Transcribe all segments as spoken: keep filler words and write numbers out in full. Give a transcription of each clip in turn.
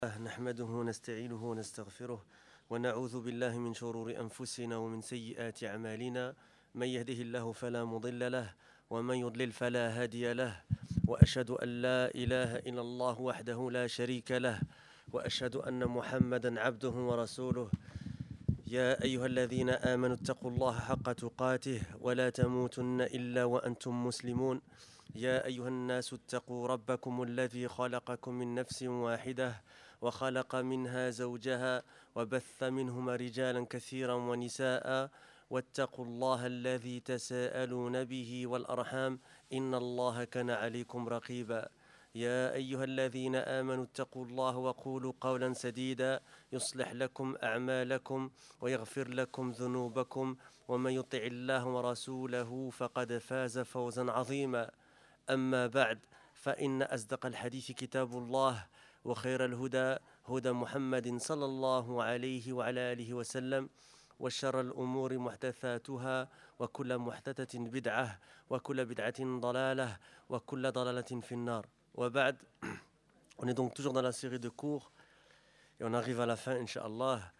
نحمده ونستعينه ونستغفره ونعوذ بالله من شرور أنفسنا ومن سيئات أعمالنا من يهده الله فلا مضل له ومن يضلل فلا هادي له وأشهد أن لا إله إلا الله وحده لا شريك له وأشهد أن محمدا عبده ورسوله يا أيها الذين آمنوا اتقوا الله حق تقاته ولا تموتن إلا وأنتم مسلمون يا أيها الناس اتقوا ربكم الذي خلقكم من نفس واحدة وخلق منها زوجها وبث منهما رجالا كثيرا ونساء واتقوا الله الذي تساءلون به والأرحام إن الله كان عليكم رقيبا يا أيها الذين آمنوا اتقوا الله وقولوا قولا سديدا يصلح لكم أعمالكم ويغفر لكم ذنوبكم ومن يطع الله ورسوله فقد فاز فوزا عظيما أما بعد فإن أصدق الحديث كتاب الله وخير الهدى هدى محمد صلى الله عليه وعلى آله وسلم وشر الأمور محدثاتها وكل محدثة بدعة وكل بدعة ضلالة وكل ضلالة في النار وبعد. On est donc toujours dans la série de cours et on arrive à la fin, Inch'Allah.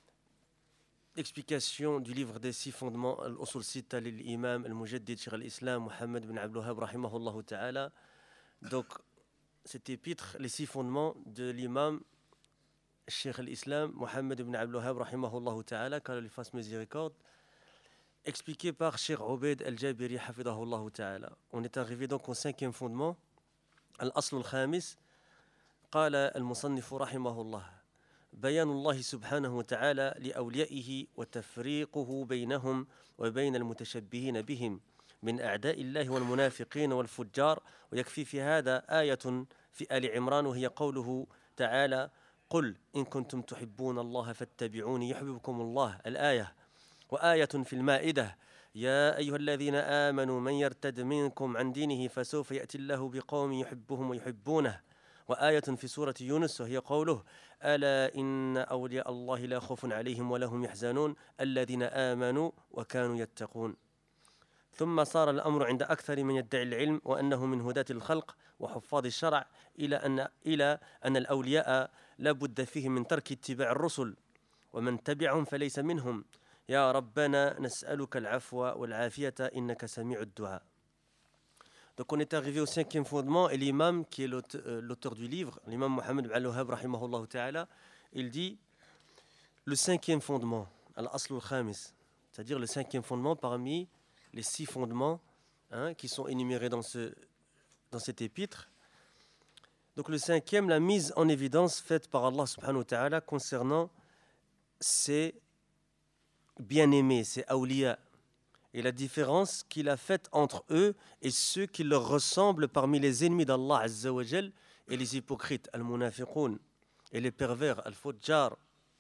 Explication du livre des six fondements Al-Usul Sitta lil-Imam Al-Mujaddid Shaykh al-Islam Muhammad bin Abdul Wahhab rahimahullah ta'ala. Donc cet épître, les six fondements de l'imam Shaykh al-Islam Muhammad bin Abdul Wahhab rahimahullah ta'ala, qu'Allah lui fasse miséricorde, expliqué par Shaykh Ubayd al-Jabiri hafidahullah ta'ala. On est arrivé donc au cinquième fondement, Al-Asl al-Khamis. قال المصنف رحمه الله بيان الله سبحانه وتعالى لأوليائه وتفريقه بينهم وبين المتشبهين بهم من أعداء الله والمنافقين والفجار. ويكفي في هذا آية في آل عمران وهي قوله تعالى قل إن كنتم تحبون الله فاتبعوني يحببكم الله الآية. وآية في المائدة يا أيها الذين آمنوا من يرتد منكم عن دينه فسوف يأتي الله بقوم يحبهم ويحبونه. وآية في سورة يونس وهي قوله ألا إن أولياء الله لا خوف عليهم ولا هم يحزنون الذين آمنوا وكانوا يتقون. ثم صار الأمر عند أكثر من يدعي العلم وأنه من هداة الخلق وحفاظ الشرع إلى أن إلى أن الأولياء لا بد فيهم من ترك اتباع الرسل ومن تبعهم فليس منهم. يا ربنا نسألك العفو والعافية إنك سميع الدعاء. Donc on est arrivé au cinquième fondement et l'imam qui est l'auteur du livre, l'imam Muhammad bin Abdul Wahhab rahimahullah ta'ala, il dit le cinquième fondement, al-asl al-khamis, c'est-à-dire le cinquième fondement parmi les six fondements hein, qui sont énumérés dans, ce, dans cet épître. Donc le cinquième, la mise en évidence faite par Allah subhanahu wa ta'ala concernant ses bien-aimés, ses awliya, et la différence qu'il a faite entre eux et ceux qui leur ressemblent parmi les ennemis d'Allah Azza wa Jal et les hypocrites, al-munafiqoun, et les pervers, al-fujjar.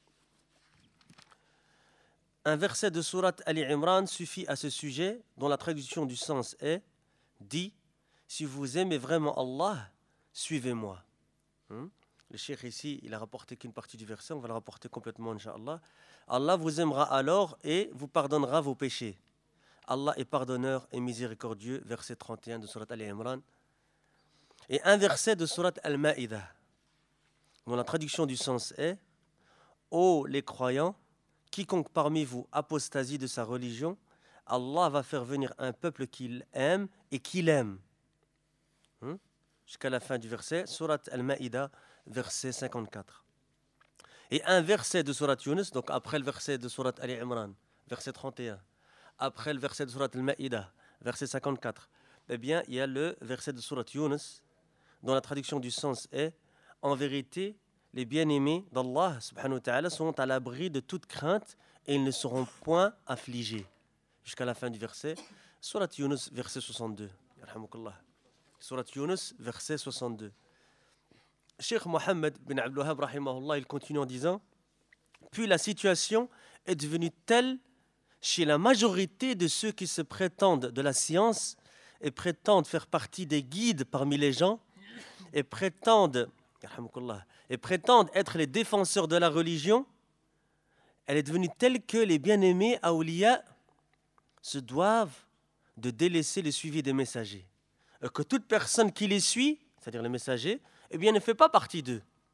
Un verset de sourate Ali Imran suffit à ce sujet, dont la traduction du sens est dit si vous aimez vraiment Allah, suivez-moi. Hmm? Le cheikh ici, il a rapporté qu'une partie du verset, on va le rapporter complètement, Inch'Allah. Allah vous aimera alors et vous pardonnera vos péchés. Allah est pardonneur et miséricordieux, verset trente et un de sourate Ali Imran. Et un verset de sourate Al-Ma'idah, dont la traduction du sens est ô les croyants, quiconque parmi vous apostasie de sa religion, Allah va faire venir un peuple qu'il aime et qu'il aime. Hmm? Jusqu'à la fin du verset, sourate Al-Ma'idah, verset cinquante-quatre. Et un verset de sourate Yunus, donc après le verset de sourate Ali Imran, verset trente et un. Après le verset de sourate Al-Ma'idah, verset cinquante-quatre, eh bien, il y a le verset de sourate Yunus, dont la traduction du sens est en vérité, les bien-aimés d'Allah subhanahu wa ta'ala sont à l'abri de toute crainte et ils ne seront point affligés. Jusqu'à la fin du verset, sourate Yunus, verset soixante-deux. Sourate Yunus, verset soixante-deux. Cheikh Mohammed bin Abdul Wahhab rahimahullah, il continue en disant puis la situation est devenue telle chez la majorité de ceux qui se prétendent de la science et prétendent faire partie des guides parmi les gens et prétendent, et prétendent être les défenseurs de la religion, elle est devenue telle que les bien-aimés awliya se doivent de délaisser le suivi des messagers. Et que toute personne qui les suit, c'est-à-dire les messagers, eh bien, ne fait pas partie d'eux.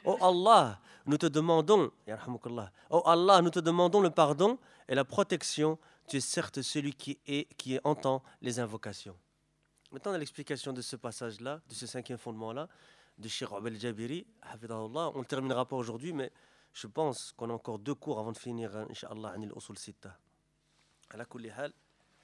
Oh Allah, nous te demandons, yarhamukallah, oh Allah, nous te demandons le pardon et la protection. Tu es certes celui qui est qui entend les invocations. Maintenant, l'explication de ce passage-là, de ce cinquième fondement-là, de Cheikh Abel Jabiri, hafidahullah, on ne terminera pas aujourd'hui, mais je pense qu'on a encore deux cours avant de finir, Inch'Allah, anil usul sitta. Ala kulli hal.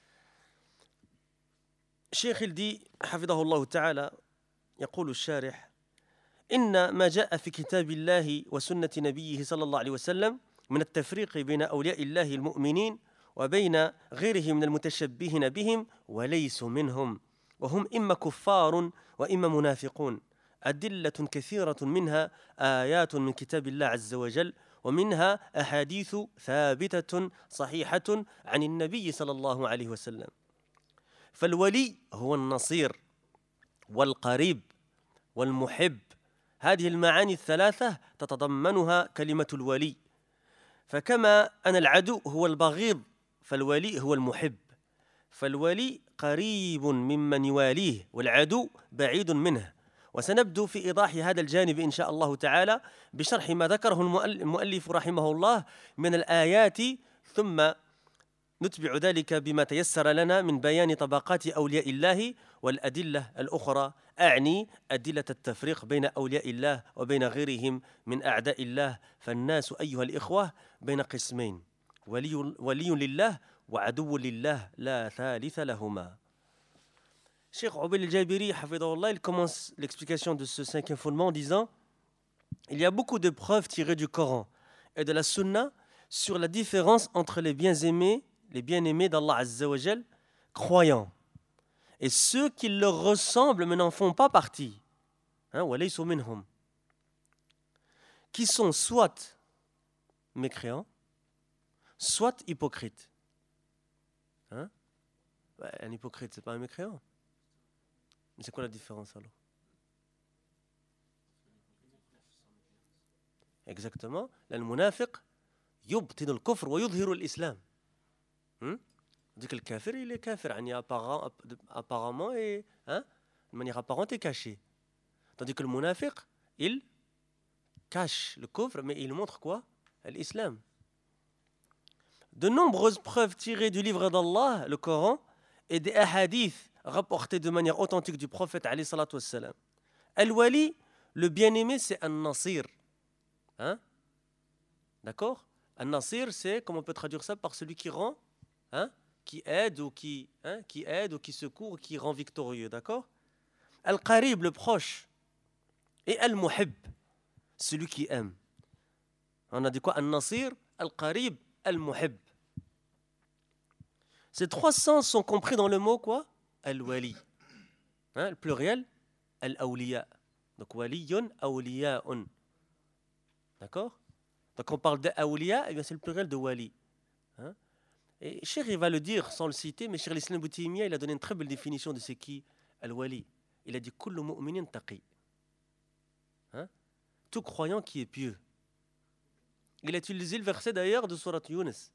Cheikh il dit, hafidahullah ta'ala, يقول الشارح إن ما جاء في كتاب الله وسنة نبيه صلى الله عليه وسلم من التفريق بين أولياء الله المؤمنين وبين غيرهم من المتشبهين بهم وليسوا منهم وهم إما كفار وإما منافقون أدلة كثيرة منها آيات من كتاب الله عز وجل ومنها أحاديث ثابتة صحيحة عن النبي صلى الله عليه وسلم فالولي هو النصير والقريب والمحب هذه المعاني الثلاثة تتضمنها كلمة الولي فكما أن العدو هو البغيض فالولي هو المحب فالولي قريب ممن يواليه والعدو بعيد منه وسنبدو في إيضاح هذا الجانب إن شاء الله تعالى بشرح ما ذكره المؤلف رحمه الله من الآيات ثم نتبع ذلك بما تيسر لنا من بيان طبقات أولياء الله والأدلة الأخرى أعني أدلة التفريق بين أولياء الله وبين غيرهم من أعداء الله فالناس أيها الإخوة بين قسمين ولي, ولي لله وعدو لله لا ثالث لهما. Cheikh Abel al-Jabiri, hafidahullah, il commence l'explication de ce cinquième fondement en disant il y a beaucoup de preuves tirées du Coran et de la Sunna sur la différence entre les bien-aimés, les bien-aimés d'Allah Azza wa Jal, croyants, et ceux qui leur ressemblent mais n'en font pas partie, hein, walaysu minhum, qui sont soit mécréants, soit hypocrites. Hein? Ouais, un hypocrite, c'est pas un mécréant. Mais c'est quoi la différence alors? Exactement. المنافق يبطن الكفر ويظهر الإسلام. Donc le kafir, il est kafir, apparemment et hein, de manière apparente et cachée. Tandis que le munafiq, il cache le kufr, mais il montre quoi? L'islam. De nombreuses preuves tirées du livre d'Allah, le Coran, et des hadiths rapportés de manière authentique du prophète alayhi salatu wassalam. Al-Wali, le bien-aimé, c'est un nasir. Hein? D'accord? Un nasir, c'est, comment on peut traduire ça, par celui qui rend, hein? Qui aide ou qui, hein? Qui aide ou qui secourt ou qui rend victorieux. D'accord? Al-Qarib, le proche. Et Al-Muhib, celui qui aime. On a dit quoi? Al-Nasir, Al-Qarib, Al-Muhib. Ces trois sens sont compris dans le mot quoi? Al-Wali. Hein, le pluriel, Al-Awliya. Donc, Waliyun, Awliya'un. D'accord? Donc, on parle d'Awliya, et bien c'est le pluriel de Wali. Hein? Et Cheikh, il va le dire sans le citer, mais Cheikh l'Islam Ibn Taymiyyah, il a donné une très belle définition de ce qui Al-Wali. Il a dit Kullu mu'minin taqi. Hein? Tout croyant qui est pieux. Il a utilisé le verset d'ailleurs de Surat Yunus.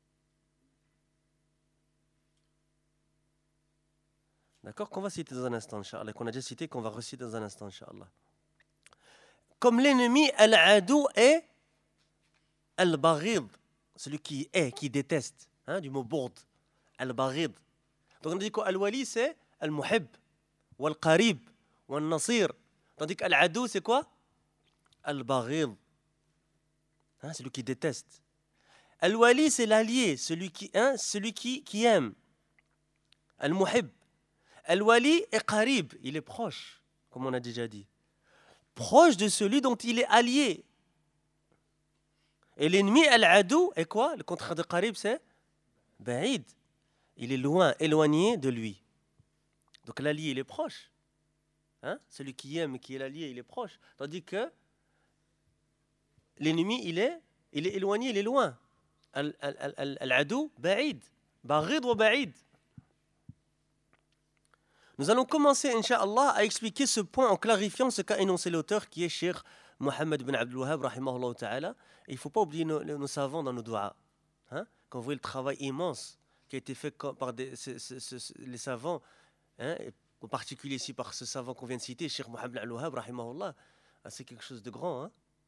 D'accord, qu'on va citer dans un instant, Inch'Allah, qu'on a déjà cité, qu'on va reciter dans un instant, Inch'Allah. Comme l'ennemi, al-adou est al-baghid, celui qui est, qui déteste, hein, du mot bourd, al-baghid. Donc on dit qu'al-wali, c'est al-muhib, ou al-qarib, ou al-nasir. Tandis qu'al-adou, c'est quoi? Al-baghid, hein, celui qui déteste. Al-wali, c'est l'allié, celui qui, hein, celui qui, qui aime. Al-muhib. Al-Wali est qarib, il est proche, comme on a déjà dit. Proche de celui dont il est allié. Et l'ennemi, al-adou, est quoi? Le contraire de qarib, c'est ba'id. Il est loin, éloigné de lui. Donc l'allié, il est proche. Hein? Celui qui aime, qui est l'allié, il est proche. Tandis que l'ennemi, il est, il est éloigné, il est loin. Al-adou, ba'id. Baghid ou ba'id. Nous allons commencer, Inch'Allah, à expliquer ce point en clarifiant ce qu'a énoncé l'auteur qui est Cheikh Mohammed bin Abdul Wahhab, rahimahullah ta'ala. Et il ne faut pas oublier nos, nos savants dans nos doigts. Hein? Quand vous voyez le travail immense qui a été fait par des, ce, ce, ce, les savants, hein? Et en particulier ici par ce savant qu'on vient de citer, Cheikh Mohammed bin Abdul Wahhab, rahimahullah, c'est quelque chose de grand. Hein?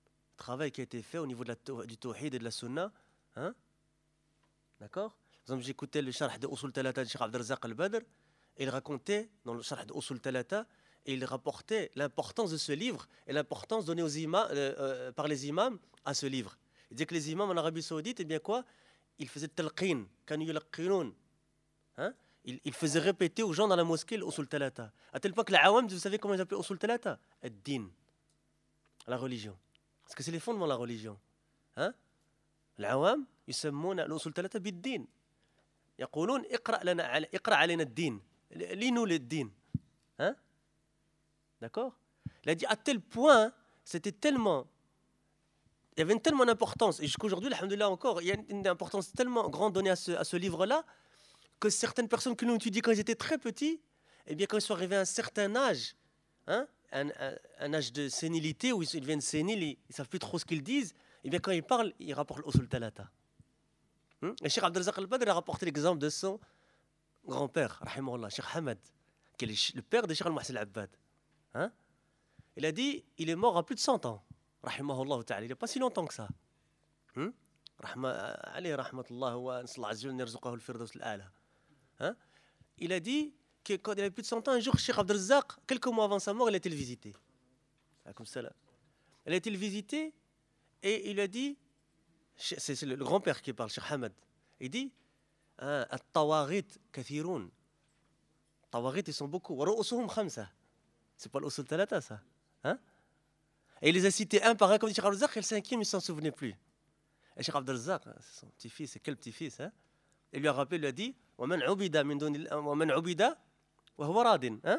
travail qui a été fait au niveau de la, du tawhid et de la sunna. Hein? D'accord? Par exemple, j'écoutais le Sharh de Usul Talata de Cheikh Abd al-Razzaq al-Badr, et il racontait dans le Sharh de Usul Talata, et il rapportait l'importance de ce livre et l'importance donnée aux imams, euh, euh, par les imams à ce livre. Il disait que les imams en Arabie Saoudite, eh bien quoi? Ils faisaient talqin, kanu yulqinoun. Hein? Ils, ils faisaient répéter aux gens dans la mosquée l'Usul Talata. À tel point que les awam, vous savez comment ils appelaient Usul Talata? Ad-din, la religion. Parce que c'est les fondements de la religion. Hein? Les awam, ils s'appellent l'Usul Talata bid-din. يقولون اقرأ لنا اقرأ علينا الدين. Lis-nous le din. Hein? D'accord? Il a dit à tel point, c'était tellement, il y avait une tellement d'importance, et jusqu'à aujourd'hui, alhamdoulilah encore, il y a une importance tellement grande donnée à ce, à ce livre-là, que certaines personnes qui l'ont étudié quand ils étaient très petits, eh bien quand ils sont arrivés à un certain âge, hein, un, un, un âge de sénilité, où ils deviennent séniles, ils ne savent plus trop ce qu'ils disent, eh bien quand ils parlent, ils rapportent l'Usul Talata. Hum? Et Cheikh Abd al-Razzaq al-Badr a rapporté l'exemple de son grand-père, rahimahullah, Cheikh Hamad, qui est le père de Cheikh al-Muhsin al-Abbad. Hein? Il a dit, il est mort à plus de cent ans. Rahimahullah ta'ala. Il n'est pas si longtemps que ça. Hum? Alayhi rahmatullah wa sallallahu alayhi wa yarzuqahu al-firdaus al-a'la. Hein? Il a dit que quand il avait plus de cent ans, un jour, Cheikh Abd al-Razzaq, quelques mois avant sa mort, il a été le visiter. Comme ça, là. Il a été le visiter et il a dit, c'est, c'est le grand-père qui parle, Cheikh Hamad. Il dit, at-tawaghit kathiroun. Tawaghit, ils sont beaucoup. Wa ru'usuhum khamsa. C'est pas l'Usul Talata, ça. Hein? Et il les a cités un par un, comme dit Cheikh Abd al-Razzaq, et le cinquième, il ne s'en souvenait plus. Et Cheikh Abd al-Razzaq, c'est son petit-fils, c'est quel petit-fils, hein? Il lui a rappelé, il lui a dit, وَمَنْ عُبِدَ مِنْ دُونِ وَمَنْ عُبِدَ وَهُوَ رَادٍ. Hein?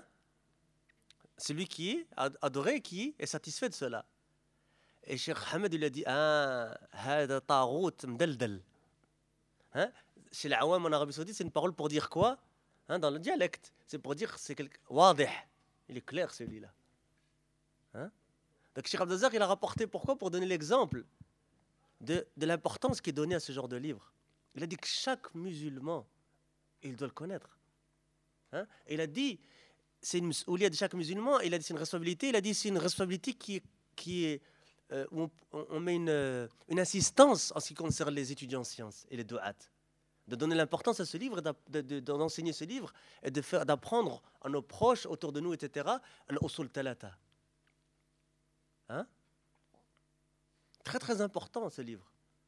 Celui qui est adoré, qui est satisfait de cela. Et Cheikh Hamad, il lui a dit, ah, هذا طاغوت مدلدل. Hein? Chez les Awam en Arabie Saoudite, c'est une parole pour dire quoi? Hein, dans le dialecte, c'est pour dire c'est quelque wadih. Il est clair celui-là. Hein? Donc Cheikh Abd al-Razzaq, il a rapporté pourquoi? Pour donner l'exemple de, de l'importance qui est donnée à ce genre de livre. Il a dit que chaque musulman, il doit le connaître. Hein? Et il a dit, c'est une mas'ouliya de chaque musulman, il a dit c'est une responsabilité, il a dit c'est une responsabilité qui est, qui est euh, où on, on met une, une insistance en ce qui concerne les étudiants en sciences et les du'at. De donner l'importance à ce livre, de, de, d'enseigner ce livre et de faire, d'apprendre à nos proches autour de nous, et cetera, l'Usul Talata. Hein? Très très important ce livre.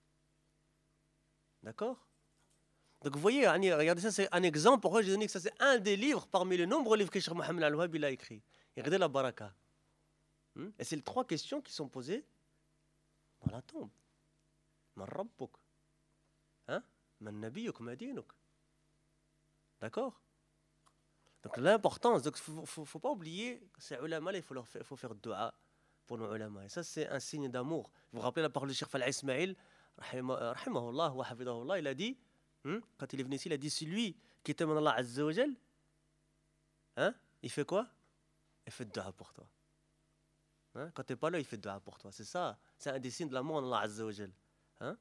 D'accord? Donc vous voyez, regardez ça, c'est un exemple. Pourquoi j'ai donné que ça c'est un des livres parmi les nombreux livres que Cheikh Mohammed al-Wahhabi a écrit. Regardez la baraka. Hmm? Et c'est les trois questions qui sont posées dans la tombe. Man rabbuk? Hein? Man nabiyuk ma dinuk? D'accord? Donc l'importance, donc il ne faut, faut pas oublier que ces ulama, il faut, leur faire, faut faire dua pour nos ulama. Et ça c'est un signe d'amour. Vous vous rappelez la parole de Cheikh Fal Ismail, rahimahullah wa hafidahullah, il a dit, hmm, quand il est venu ici, il a dit, celui qui est aimé Allah Azza wa Jal, hein, il fait quoi? Il fait dua pour toi. Hein? Quand tu n'es pas là, il fait dua pour toi. C'est ça, c'est un des signes de l'amour en Allah Azza wa Jal. Hein?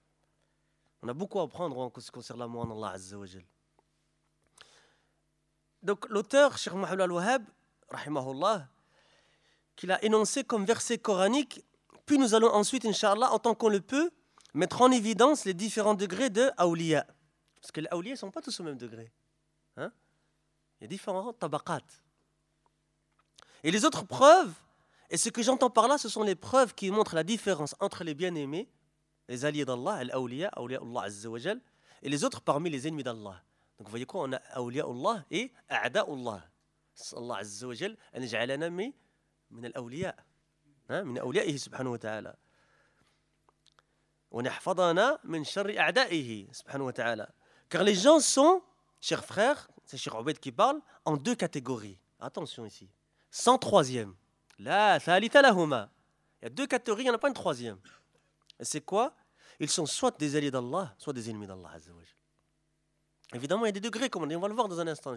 On a beaucoup à apprendre en ce qui concerne l'amour en Allah Azza wa Jal. Donc l'auteur, Cheikh Mohammed al-Wahhab, rahimahullah, qu'il a énoncé comme verset coranique, puis nous allons ensuite, Inch'Allah, en tant qu'on le peut, mettre en évidence les différents degrés de awliya. Parce que les awliya ne sont pas tous au même degré. Hein? Il y a différents tabaqat. Et les autres preuves, et ce que j'entends par là, ce sont les preuves qui montrent la différence entre les bien-aimés, les alliés d'Allah, l'awliya, awliya Allah Azza wa Jal, et les autres parmi les ennemis d'Allah. Donc vous voyez quoi? On a awliya Allah et a'da Allah. Allah Azza wa Jal, an ja'alana min al-awliya. من أوليائه سبحانه وتعالى ونحفظنا من شر أعدائه سبحانه وتعالى. Car les gens sont, chers frères, c'est Cheikh Obaid qui parle, en deux catégories. Attention ici, sans troisième. La thalitha lahuma. Il y a deux catégories, il n'y en a pas une troisième. Et c'est quoi? Ils sont soit des alliés d'Allah, soit des ennemis d'Allah Azza wa Jal. Évidemment, il y a des degrés, comme on va le voir dans un instant.